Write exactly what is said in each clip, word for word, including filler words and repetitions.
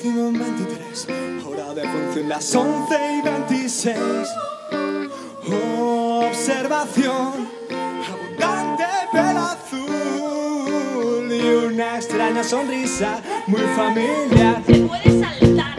décimo veintitrés, hora de función las once y veintiséis. Observación, abundante pelo azul y una extraña sonrisa muy familiar. Se puede saltar.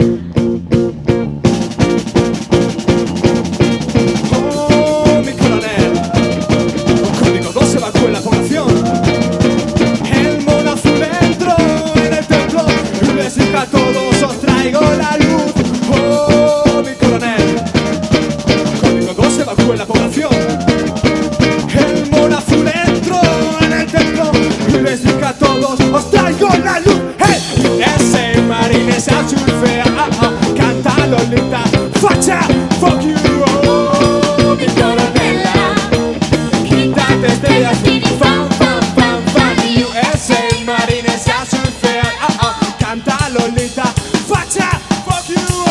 Oh, mi coronel, con código dos se evacuó en la población. El mono azul entró en el templo y les dijo a todos: os traigo la luz. Oh, mi coronel, código dos se evacuó en la población. El mono azul entró en el templo y les dijo a todos: os traigo la luz. Hey, ese marines azul fea, ah, ah, canta Lolita, facha, fuck you. Oh, mi coronela, quítate estrellas, fan, fan, fan, fan. U S A marines azul fea, ah, ah, canta Lolita, facha, fuck you. Oh,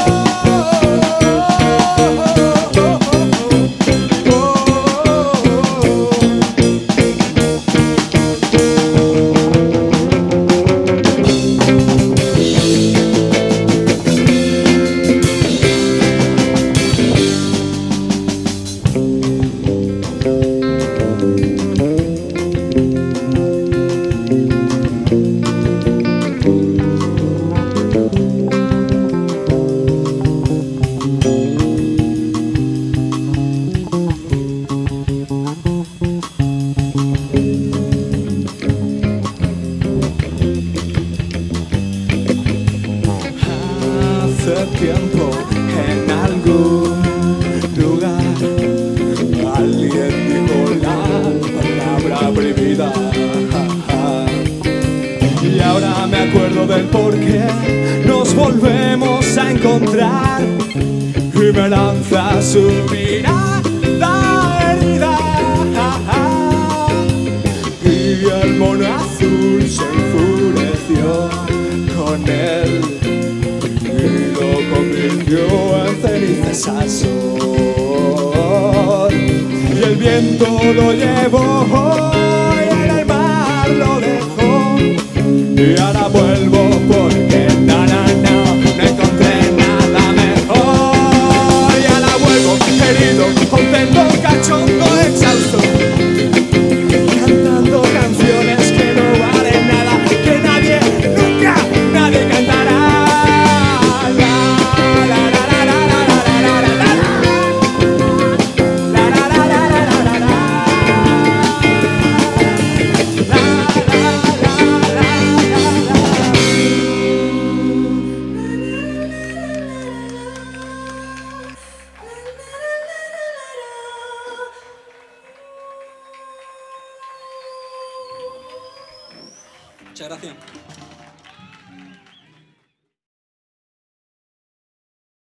oh, oh, oh, oh, oh. Hace tiempo en algún lugar alguien dijo la palabra prohibida, y ahora me acuerdo del por qué nos volvemos a encontrar y me lanza su mirada herida, y el mono azul se enfureció con él y lo convirtió en cenizas al sol. Y el viento lo llevó y en el mar lo dejó. Y ahora vuelvo porque na, na, na, no encontré nada mejor. Y ahora vuelvo herido, contento, cachondo, exhausto, cantando canciones que no valen nada, que nadie, nunca, nadie cantará. Muchas gracias.